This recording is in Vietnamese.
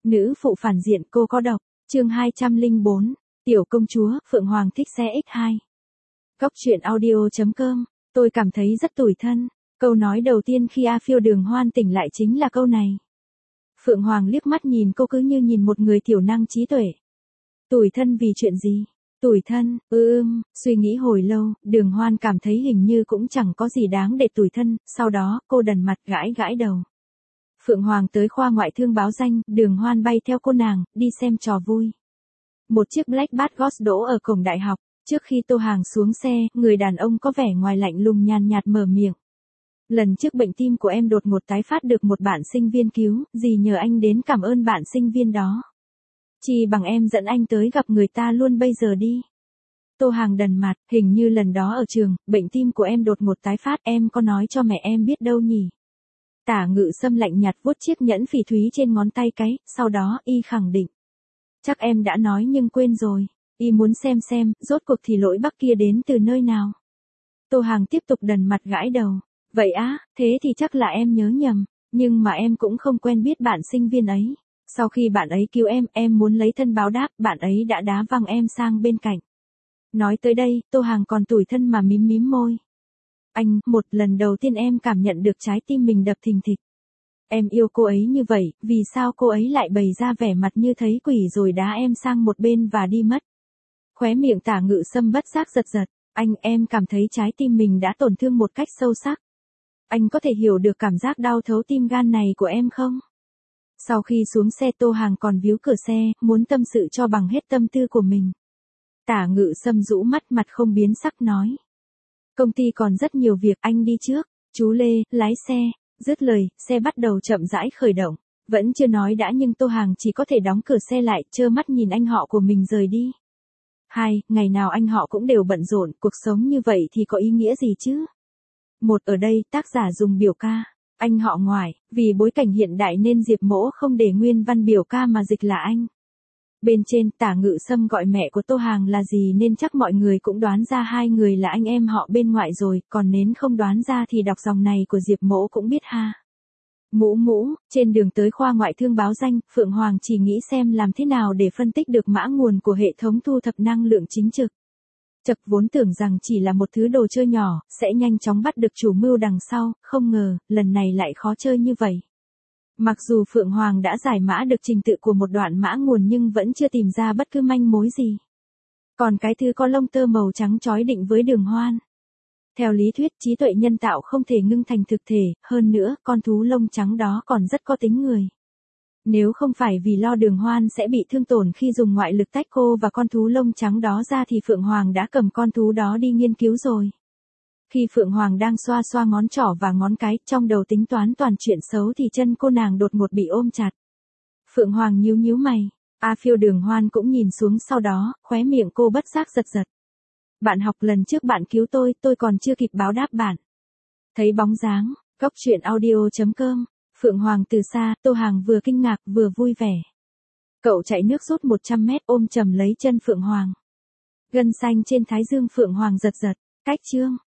Nữ phụ phản diện cô có độc. Chương 204. Tiểu công chúa, Phượng Hoàng thích xe X2. Góc truyện audio.com. Tôi cảm thấy rất tủi thân. Câu nói đầu tiên khi A Phiêu Đường Hoan tỉnh lại chính là câu này. Phượng Hoàng liếc mắt nhìn cô cứ như nhìn một người thiểu năng trí tuệ. Tủi thân vì chuyện gì? Tủi thân, suy nghĩ hồi lâu, Đường Hoan cảm thấy hình như cũng chẳng có gì đáng để tủi thân, sau đó, cô đần mặt gãi gãi đầu. Phượng Hoàng tới khoa ngoại thương báo danh, Đường Hoan bay theo cô nàng, đi xem trò vui. Một chiếc Blackbird Ghost đỗ ở cổng đại học, trước khi Tô Hàng xuống xe, người đàn ông có vẻ ngoài lạnh lùng nhàn nhạt mở miệng. Lần trước bệnh tim của em đột ngột tái phát được một bạn sinh viên cứu, dì nhờ anh đến cảm ơn bạn sinh viên đó. Chỉ bằng em dẫn anh tới gặp người ta luôn bây giờ đi. Tô Hàng đần mặt, hình như lần đó ở trường, bệnh tim của em đột ngột tái phát, em có nói cho mẹ em biết đâu nhỉ. Tả Ngự Sâm lạnh nhạt vuốt chiếc nhẫn phỉ thúy trên ngón tay cái, sau đó y khẳng định. Chắc em đã nói nhưng quên rồi, y muốn xem, rốt cuộc thì lỗi bắc kia đến từ nơi nào. Tô Hàng tiếp tục đần mặt gãi đầu. Vậy á, thế thì chắc là em nhớ nhầm, nhưng mà em cũng không quen biết bạn sinh viên ấy. Sau khi bạn ấy cứu em muốn lấy thân báo đáp, bạn ấy đã đá văng em sang bên cạnh. Nói tới đây, Tô Hàng còn tủi thân mà mím môi. Anh, một lần đầu tiên em cảm nhận được trái tim mình đập thình thịch. Em yêu cô ấy như vậy, vì sao cô ấy lại bày ra vẻ mặt như thấy quỷ rồi đá em sang một bên và đi mất? Khóe miệng Tả Ngự Sâm bất giác giật. Anh, em cảm thấy trái tim mình đã tổn thương một cách sâu sắc. Anh có thể hiểu được cảm giác đau thấu tim gan này của em không? Sau khi xuống xe Tô Hàng còn víu cửa xe, muốn tâm sự cho bằng hết tâm tư của mình. Tả Ngự Sâm rũ mắt mặt không biến sắc nói. Công ty còn rất nhiều việc, anh đi trước. Chú Lê, lái xe. Dứt lời, xe bắt đầu chậm rãi khởi động. Vẫn chưa nói đã nhưng Tô Hàng chỉ có thể đóng cửa xe lại, trơ mắt nhìn anh họ của mình rời đi. Ngày nào anh họ cũng đều bận rộn, cuộc sống như vậy thì có ý nghĩa gì chứ? Một ở đây, tác giả dùng biểu ca. Anh họ ngoại, vì bối cảnh hiện đại nên Diệp Mỗ không để nguyên văn biểu ca mà dịch là anh. Bên trên, Tả Ngự Sâm gọi mẹ của Tô Hàng là gì nên chắc mọi người cũng đoán ra hai người là anh em họ bên ngoại rồi, còn nếu không đoán ra thì đọc dòng này của Diệp Mỗ cũng biết ha. Mũ, trên đường tới khoa ngoại thương báo danh, Phượng Hoàng chỉ nghĩ xem làm thế nào để phân tích được mã nguồn của hệ thống thu thập năng lượng chính trực. Chật vốn tưởng rằng chỉ là một thứ đồ chơi nhỏ, sẽ nhanh chóng bắt được chủ mưu đằng sau, không ngờ, lần này lại khó chơi như vậy. Mặc dù Phượng Hoàng đã giải mã được trình tự của một đoạn mã nguồn nhưng vẫn chưa tìm ra bất cứ manh mối gì. Còn cái thứ có lông tơ màu trắng chói định với Đường Hoan. Theo lý thuyết trí tuệ nhân tạo không thể ngưng thành thực thể, hơn nữa con thú lông trắng đó còn rất có tính người. Nếu không phải vì lo Đường Hoan sẽ bị thương tổn khi dùng ngoại lực tách cô và con thú lông trắng đó ra thì Phượng Hoàng đã cầm con thú đó đi nghiên cứu rồi. Khi Phượng Hoàng đang xoa ngón trỏ và ngón cái, trong đầu tính toán toàn chuyện xấu thì chân cô nàng đột ngột bị ôm chặt. Phượng Hoàng nhíu mày, A Phiêu Đường Hoan cũng nhìn xuống sau đó, khóe miệng cô bất giác giật. Bạn học lần trước bạn cứu tôi còn chưa kịp báo đáp bạn. Thấy bóng dáng, góc truyện audio.com, Phượng Hoàng từ xa, Tô Hàng vừa kinh ngạc vừa vui vẻ. Cậu chạy nước rút 100 mét ôm chầm lấy chân Phượng Hoàng. Gân xanh trên thái dương Phượng Hoàng giật, cách chương.